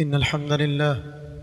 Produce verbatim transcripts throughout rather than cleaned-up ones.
إن الحمد لله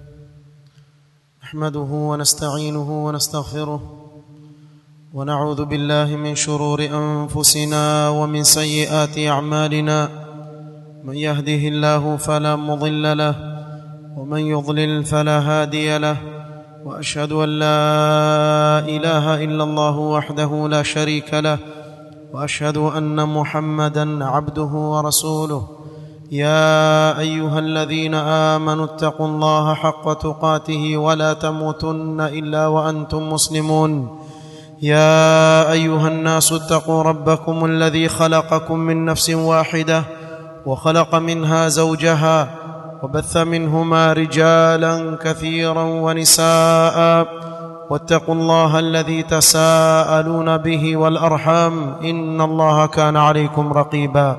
نحمده ونستعينه ونستغفره ونعوذ بالله من شرور أنفسنا ومن سيئات أعمالنا. من يهده الله فلا مضل له ومن يضلل فلا هادي له، وأشهد أن لا إله إلا الله وحده لا شريك له، وأشهد أن محمدًا عبده ورسوله. يا أيها الذين آمنوا اتقوا الله حق تقاته ولا تموتن إلا وأنتم مسلمون. يا أيها الناس اتقوا ربكم الذي خلقكم من نفس واحدة وخلق منها زوجها وبث منهما رجالا كثيرا ونساء، واتقوا الله الذي تساءلون به والأرحام إن الله كان عليكم رقيبا.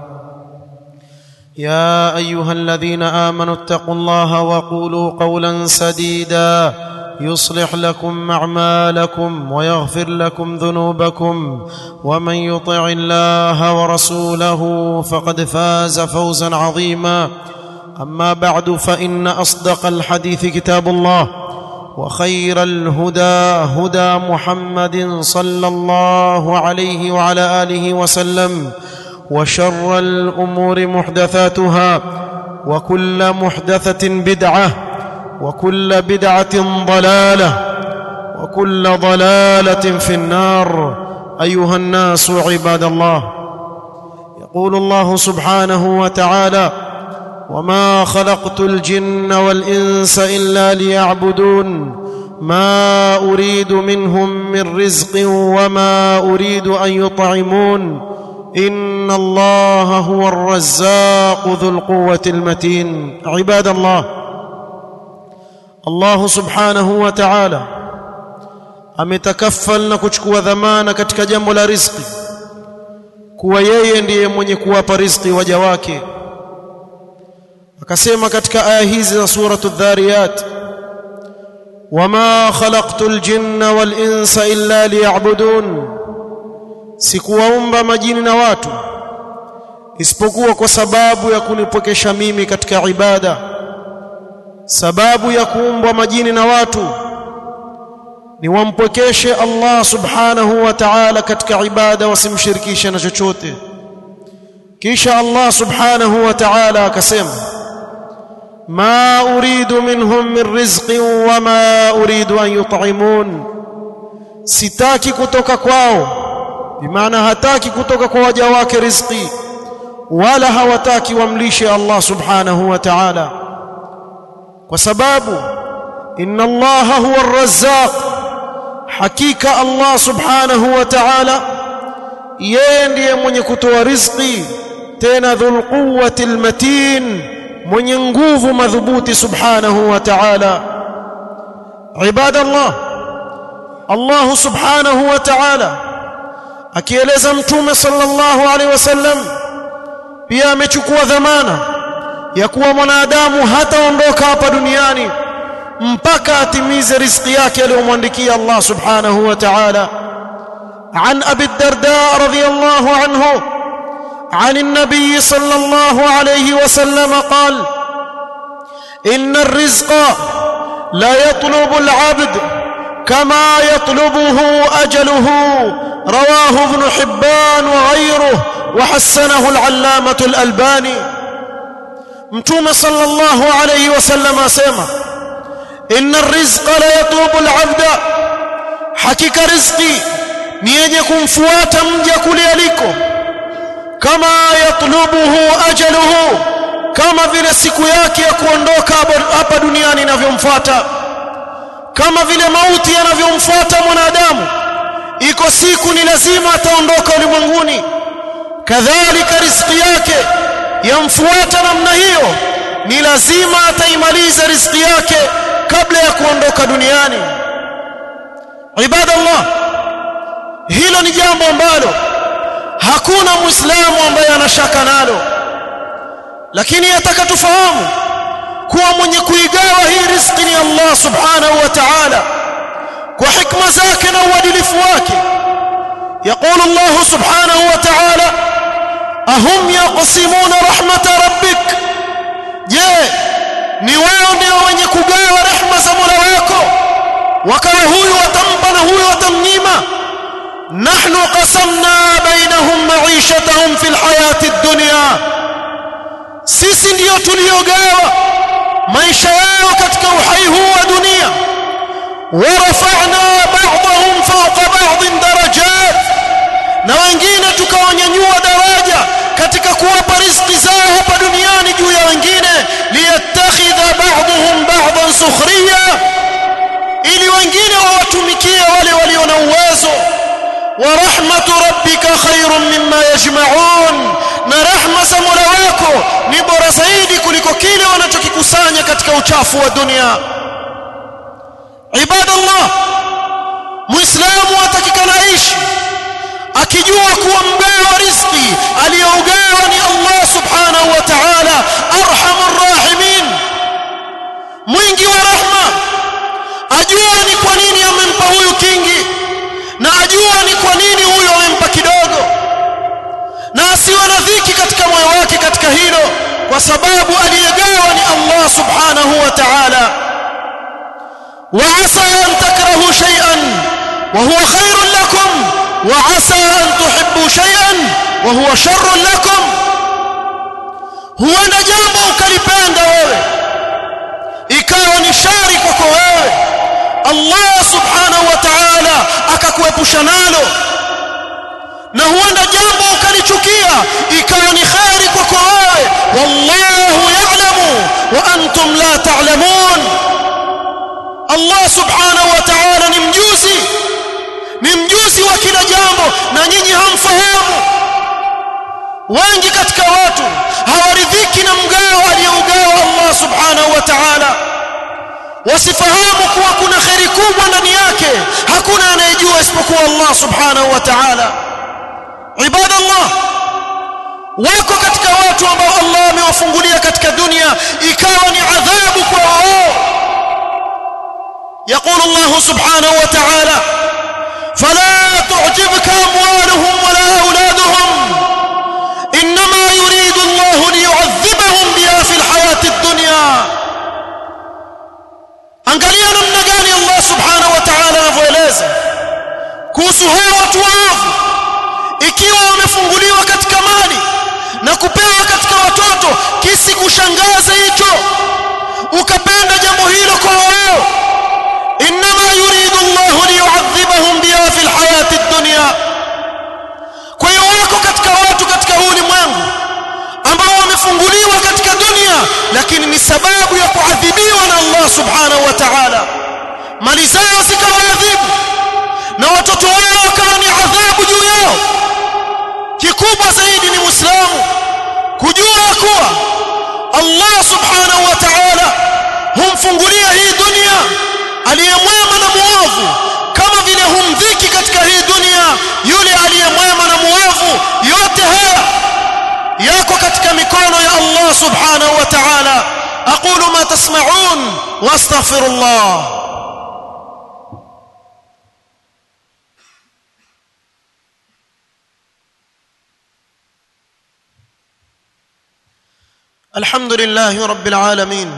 يا أيها الذين آمنوا اتقوا الله وقولوا قولا سديدا يصلح لكم أعمالكم ويغفر لكم ذنوبكم، ومن يطع الله ورسوله فقد فاز فوزا عظيما. أما بعد، فإن أصدق الحديث كتاب الله، وخير الهدى هدى محمد صلى الله عليه وعلى آله وسلم، وشر الأمور محدثاتها، وكل محدثة بدعة، وكل بدعة ضلالة، وكل ضلالة في النار. أيها الناس عباد الله، يقول الله سبحانه وتعالى: وما خلقت الجن والإنس إلا ليعبدون ما أريد منهم من رزق وما أريد أن يطعمون إن الله هو الرزاق ذو القوة المتين. عباد الله، Allah subhanahu wa ta'ala ametakaffal na kuchukua dhamana katika jambo la riziki, kuwa yeye ndiye mwenye kuwapa riziki waja wake. Akasema katika aya hizi za suratul Dhariyat: wama khalaqtul jinna wal insa illa liya'budun, sikuwaumba majini na watu isipokuwa kwa sababu ya kunipokesha mimi katika ibada. Sababu ya kuumbwa majini na watu ni wampokeshe Allah subhanahu wa ta'ala katika ibada, wasimshirikishe na chochote. Kisha Allah subhanahu wa ta'ala akasema: ma uridu minhum min rizqin wama uridu an yut'imun, sitaki kutoka kwao, bimaana hataki kutoka kwa waja wake riziki, wala hawataki wamlishe Allah subhanahu wa ta'ala, kwa sababu inna Allaha huwa ar-razzaq, hakika Allah subhanahu wa ta'ala yeye ndiye mwenye kutoa riziki, tena dhul quwwati al-matin, mwenye nguvu madhubuti subhanahu wa ta'ala. Ibadallah, Allah subhanahu wa ta'ala akieleza mtume sallallahu alaihi wasallam pia amechukua dhamana ya kuwa mwanadamu hataondoka hapa duniani mpaka atimize riziki yake aliyomwandikia Allah subhanahu wa ta'ala. An Abi Darda radhiyallahu anhu عن النبي صلى الله عليه وسلم قال: إن الرزق لا يطلب العبد كما يطلبه أجله. رواه ابن حبان وغيره وحسنه العلامة الألباني. متوم صلى الله عليه وسلم أسمى: إن الرزق لا يطلب العبد، حقيقة رزقي نيجكم فواتا مجاكو لياليكو، kama yatlubuhu ajaluhu, kama vile siku yake ya kuondoka hapa duniani inavyomfuata, kama vile mauti yanavyomfuata mwanadamu. Iko siku ni lazima ataondoka ulimwenguni, kadhalika riziki yake yamfuata namna hiyo, ni lazima ataimaliza riziki yake kabla ya kuondoka duniani. Ibadallah, hilo ni jambo ambalo hakuna muislamu ambaye anashaka nalo, lakini yataka tufahamu kuwa mwenye kuigawa hii riziki ni Allah subhanahu wa ta'ala kwa hikma zake na uadilifu wake. يقول الله سبحانه وتعالى: أهم يقسمون رحمة ربك، je ni wao ndio wenye kugawa rehema za Mola wako, wakawa huyu watampa na huyu watamnyima. nahnu qasamna bainahum ma'ishatahum fil hayati ad-dunya, sisi ndio tuliogawa maisha yao katika uhai huu wa dunia. warafa'na ba'dahum fawqa ba'din darajat, na wengine tukawanyanyua daraja katika kuwapa riziki zao hapa duniani juu ya wengine. liyattakhidha ba'dhum ba'dan sukhriya, ili wengine wawatumikie wale walio na uwezo. wa rahmatu rabbika khairun mimma yajma'un, na rahma za Mola wako ni bora zaidi kuliko kile wanachokikusanya katika uchafu wa dunia. Ibadallah, muislamu atakikana aishi akijua kuwa mgawa riziki aliyougawa ni Allah subhanahu wa ta'ala, arhamur rahimin, mwingi wa rahma. Ajua ni kwa nini amempa huyu kingi, na ajua ni kwa nini huyu amempa kidogo, na asiwe na dhiki katika moyo wake katika hilo, kwa sababu aliyegawa ni Allah subhanahu wa ta'ala. وعسى أن تكرهوا شيئا وهو خير لكم وعسى أن تحبوا شيئا وهو شر لكم. huenda jambo ukalipenda wewe ikawa ni shari kwako wewe, Allah subhanahu wa ta'ala akakuepusha nalo, na huenda jambo ukalichukia ikawa ni khari kwako wewe. wallahu ya'lamu wa antum la ta'lamun. Allah subhanahu wa ta'ala ni mjuzi, ni mjuzi wa kila jambo, na nyinyi hamfahamu. Wengi katika watu hawaridhiki na mgao aliyougawa Allah subhanahu wa ta'ala, wasifahamu kuwa kuna khairi kubwa ndani yake, hakuna anayejua isipokuwa Allah subhanahu wa ta'ala. Ibadallah, wako katika watu ambao Allah amewafungulia katika dunia ikawa ni adhabu kwa wao. يقول الله سبحانه وتعالى: فلا تعجبك أموالهم ولا أولادهم إنما يريد الله ليعذبهم بها في الحياة الدنيا. angalia namna gani Allah subhanahu wa ta'ala anavyoeleza kuhusu hao watu waovu, ikiwa wamefunguliwa katika mali na kupewa katika watoto, kisi kushangaza hicho ukapenda jambo hilo kwa wao. إنما يريد الله ليعذبهم بها في الحياة الدنيا. kwa hiyo wako katika watu katika huu ulimwengu ambao wamefunguliwa katika dunia, lakini ni sababu ya kuadhibiwa na Allah subhanahu wa ta'ala. mali zao zikawaadhibu na watoto wao wakawa ni adhabu juu yao. kikubwa zaidi ni Muislamu kujua kuwa Allah subhanahu wa ta'ala humfungulia hii dunia aliyemwema na muovu, kama vile humdhiki katika hii dunia yule aliyemwema na muovu. yote haya yako katika mikono ya Allah subhanahu wa ta'ala. aqulu ma tasma'un wa astaghfirullah. alhamdulillahi rabbil alamin,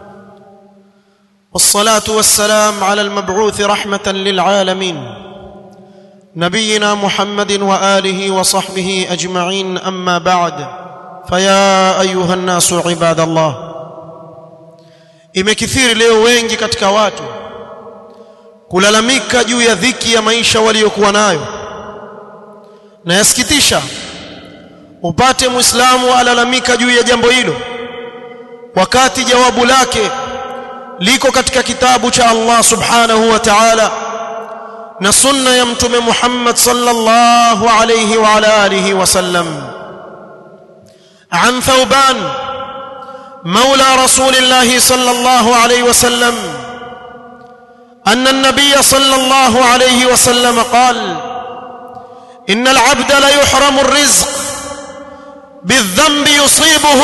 والصلاة والسلام على المبعوث رحمة للعالمين نبينا محمد وآله وصحبه أجمعين. أما بعد، فيا أيها الناس عباد الله. imekithiri leo wengi katika watu kulalamika juu ya dhiki ya maisha waliokuwa nayo, na yasikitisha upate Muislamu alalamika juu ya jambo hilo wakati jawabu lake liko katika kitabu cha Allah subhanahu wa ta'ala na sunna ya mtume Muhammad sallallahu alayhi wa ala alihi wa sallam. an Thawban مولى رسول الله صلى الله عليه وسلم أن النبي صلى الله عليه وسلم قال: إن العبد لا يحرم الرزق بالذنب يصيبه.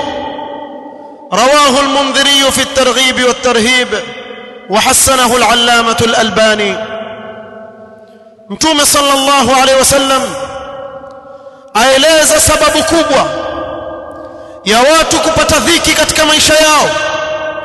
رواه المنذري في الترغيب والترهيب وحسنه العلامة الألباني. متوم صلى الله عليه وسلم aeleza sababu kubwa ya watu kupata dhiki katika maisha yao,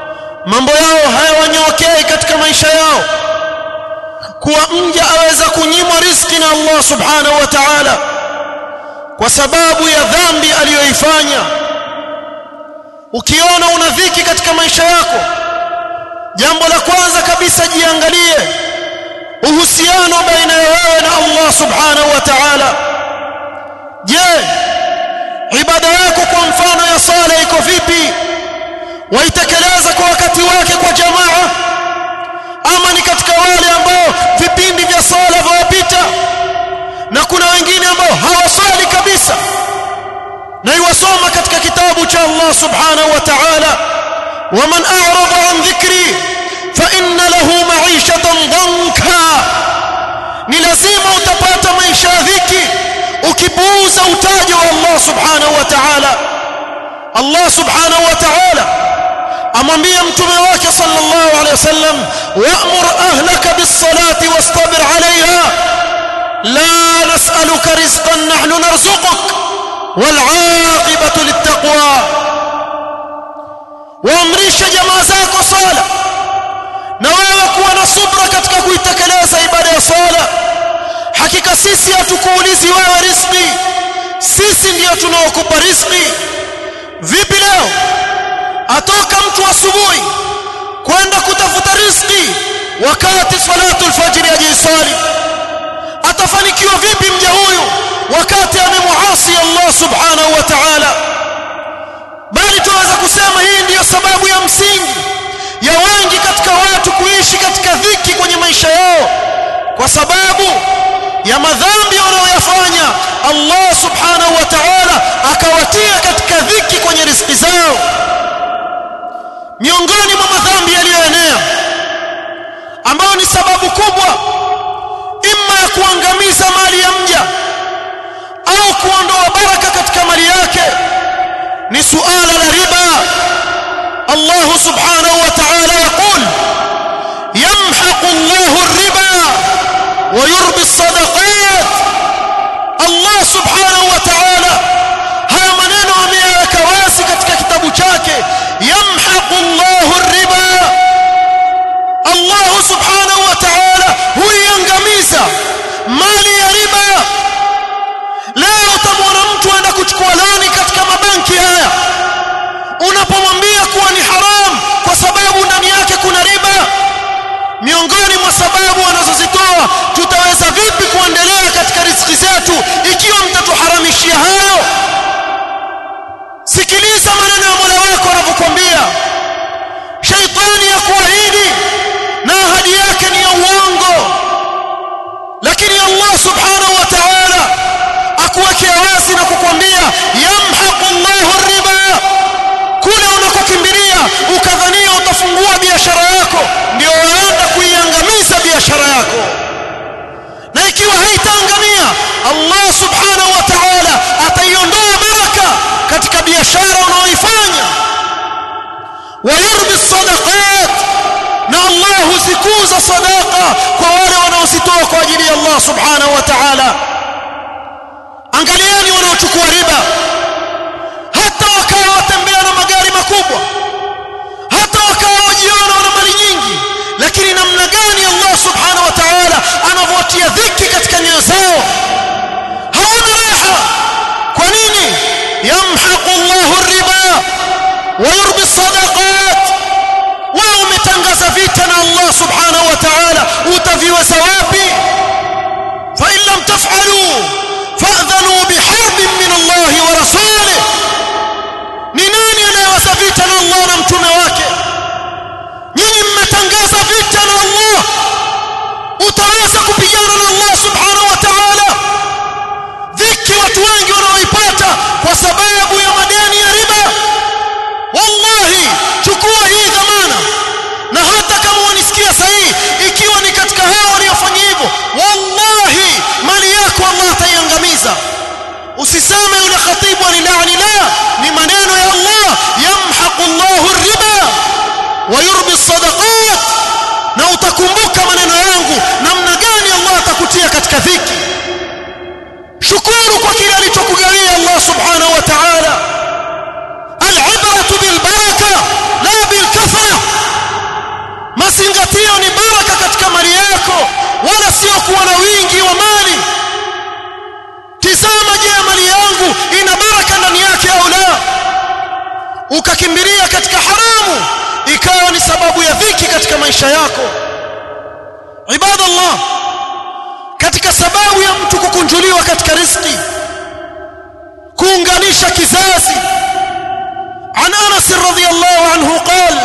mambo yao hayawanyokei katika maisha yao, kuwa mja aweza kunyimwa riziki na Allah subhanahu wa ta'ala kwa sababu ya dhambi aliyoifanya. Ukiona una dhiki katika maisha yako, jambo la kwanza kabisa jiangalie uhusiano baina ya wewe na Allah subhanahu wa ta'ala. Je, ibada yako kwa mfano ya sala iko vipi? Waitekeleza kwa wakati wake kwa jamaa, ama ni katika wale ambao vipindi vya sala vawapita na kuna wengine ambao hawasali kabisa? Na iwasoma katika kitabu cha Allah subhanahu wa ta'ala, waman a'rada an dhikri fa inna lahu ma'ishatan dhanka. Ni lazima utapata maisha ya dhiki ukipuuza utajo wa Allah subhanahu wa ta'ala. Allah subhanahu wa ta'ala amwambia mtume wake sallallahu alayhi wasallam, wa'mur ahlaka bis-salati wastabir 'alayha la nas'aluka rizqan nahnu narzuquk wal 'aqibatu lit-taqwa. Waamrisha jamaa zako sala na wewe kuwa na subra katika kuitekeleza ibada ya sala. Hakika sisi hatukuulizi wewe riziki, sisi ndio tunaokupa riziki. Vipi leo atoka mtu asubuhi kwenda kutafuta riziki wakati salatu al-fajr ajisali? Atafanikiwa vipi mja huyu wakati amemuasi Allah subhanahu wa ta'ala? Bali tunaweza kusema hii ndiyo sababu ya msingi ya wengi katika watu kuishi katika dhiki kwenye maisha yao, kwa sababu ya madhambi wanayoyafanya. Allah subhanahu wa ta'ala akawatia katika dhiki kwenye riziki zao. Miongoni mwa madhambi yaliyoenea ambayo ni sababu kubwa imma ya kuangamiza mali ya mja au kuondoa baraka katika mali yake ni suala la riba. Allah subhanahu wa ta'ala yaqul, yamhaqu Allahu ar-riba wa yurbi as-sadaqat. Allah subhanahu wa ta'ala haya maneno ameyaweka wazi katika kitabu chake, yamhaqu Allahu ar-riba. Allah subhanahu wa ta'ala huiangamiza mali ya riba. Leo utamwona mtu aenda kuchukua loni katika mabanki haya, unapomwambia kuwa ni haram kwa sababu ndani yake kuna riba. Miongoni mwa sababu wanazozitoa, tutaweza vipi kuendelea katika riziki zetu ikiwa mtatuharamishia hayo? Sikiliza maneno ya Mola wako anavyokuambia. Shaitani yakuahidi na ahadi yake ni ya uongo, lakini Allah subhanahu wa ta'ala akuwekea wazi na kukwambia, yamhaqu Allahu ar-riba. Kule unakokimbilia ukadhania utafungua biashara yako, ndio waenda kuiangamiza biashara yako. Na ikiwa haitaangamia, Allah subhanahu wa ta'ala ataiondoa baraka katika biashara unaoifanya. Wa yurbi as-sadaqat, na Allah huzikuza sadaqa kwa wale wanaozitoa kwa ajili ya Allah subhanahu wa ta'ala. Angalieni wanaochukua riba, hata wakawa watembea na magari makubwa, hata wakawa wajiona wana mali nyingi, lakini namna gani Allah subhanahu wa ta'ala anavyotia dhiki katika nyoyo zao, hawana raha. Kwa nini? Yamhaqu Allahu ar-riba wa yurbi as-sadaqat. Wao umetangaza vita na Allah subhanahu wa ta'ala, utaviweza wapi? Fa in lam taf'alu fa'dhanu biharbin min Allah wa rasulih. Ni nani anayeweza vita na Allah na mtume wake? Nyinyi mmetangaza vita na Allah, utaweza kupigana na Allah subhanahu wa ta'ala? Dhiki watu wengi wanaoipata kwa sababu ya madeni ya riba. Wallahi, chukua hii dhamana, na hata kama wanisikia sahihi, ikiwa ni katika hao waliofanya hivyo, wallahi mali yako Allah ataiangamiza. Usiseme yule khatibu alilaani, la, ni maneno ya Allah, yamhaqu Allahu ar-riba wa yurbi as-sadaqat. Na utakumbuka maneno yangu namna gani Allah atakutia katika dhiki. Shukuru kwa kile alichokugawia Allah subhanahu wa ta'ala. Al-ibratu bil baraka la bil kathra. mazingatio ni baraka katika mali yako, wala sio kuwa na wingi wa mali. Tizama, je, mali yangu ina baraka ndani yake au la? Ukakimbilia katika haramu ikawa ni sababu ya dhiki katika maisha yako. Ibadallah, katika sababu ya mtu kukunjuliwa katika riziki, kuunganisha kizazi. An Anas radhiyallahu anhu qala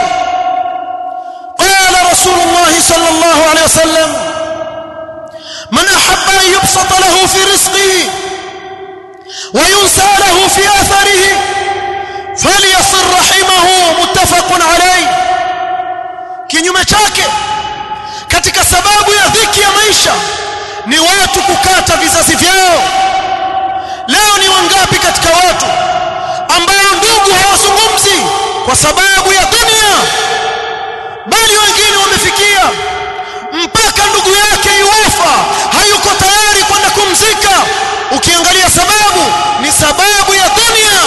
qala Rasulullah sallallahu alayhi wasallam man ahabba an yubsata lahu fi rizqihi wa yunsa lahu fi atharihi falyasir rahimahu, muttafaqun alayh. Kinyume chake katika sababu ya dhiki ya maisha ni watu kukata vizazi vyao. Leo ni wangapi katika watu ambao ndugu hawazungumzi kwa sababu ya dunia, bali wengine wamefikia mpaka ndugu yake yuafa hayuko tayari kwenda kumzika. Ukiangalia sababu ni sababu ya dunia.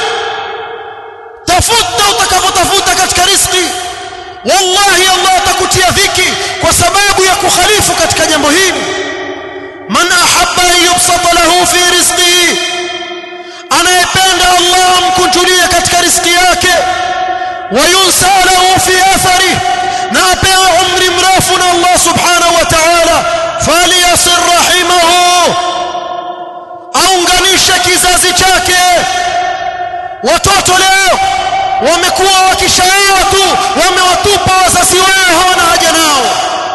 Tafuta utakavyotafuta katika riziki, wallahi Allah atakutia dhiki kwa sababu ya kukhalifu katika jambo hili. Man ahabba yubsata lahu fi rizqihi, anayependa Allah amkunjulie katika riziki yake, wa yunsa lahu fi athari, na apewe umri mrefu na Allah subhanahu wa ta'ala, falyasir rahimahu, aunganishe kizazi chake. Watoto leo wamekuwa wakishaoa tu, wamewatupa wazazi wao, hawana haja nao.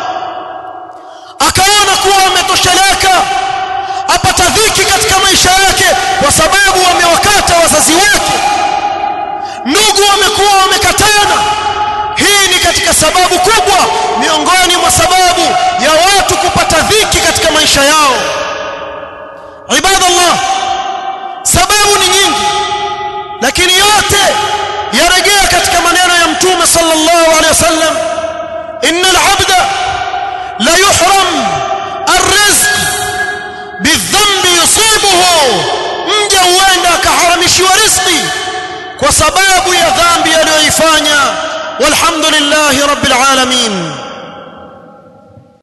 Akaona kuwa ametosheleka, apata dhiki katika maisha yake kwa sababu wamewakata wazazi wake. Ndugu wamekuwa wamekatana. Hii ni katika sababu kubwa miongoni mwa sababu ya watu kupata dhiki katika maisha yao. Ibadallah, sababu ni nyingi, lakini yote yarejea katika maneno ya Mtume sallallahu alaihi wasallam, innal abda la yuhram arrizq bidhambi yusibuhu, mja huenda akaharamishiwa riziki kwa sababu ya dhambi aliyoifanya. Walhamdulillahi rabbil alamin.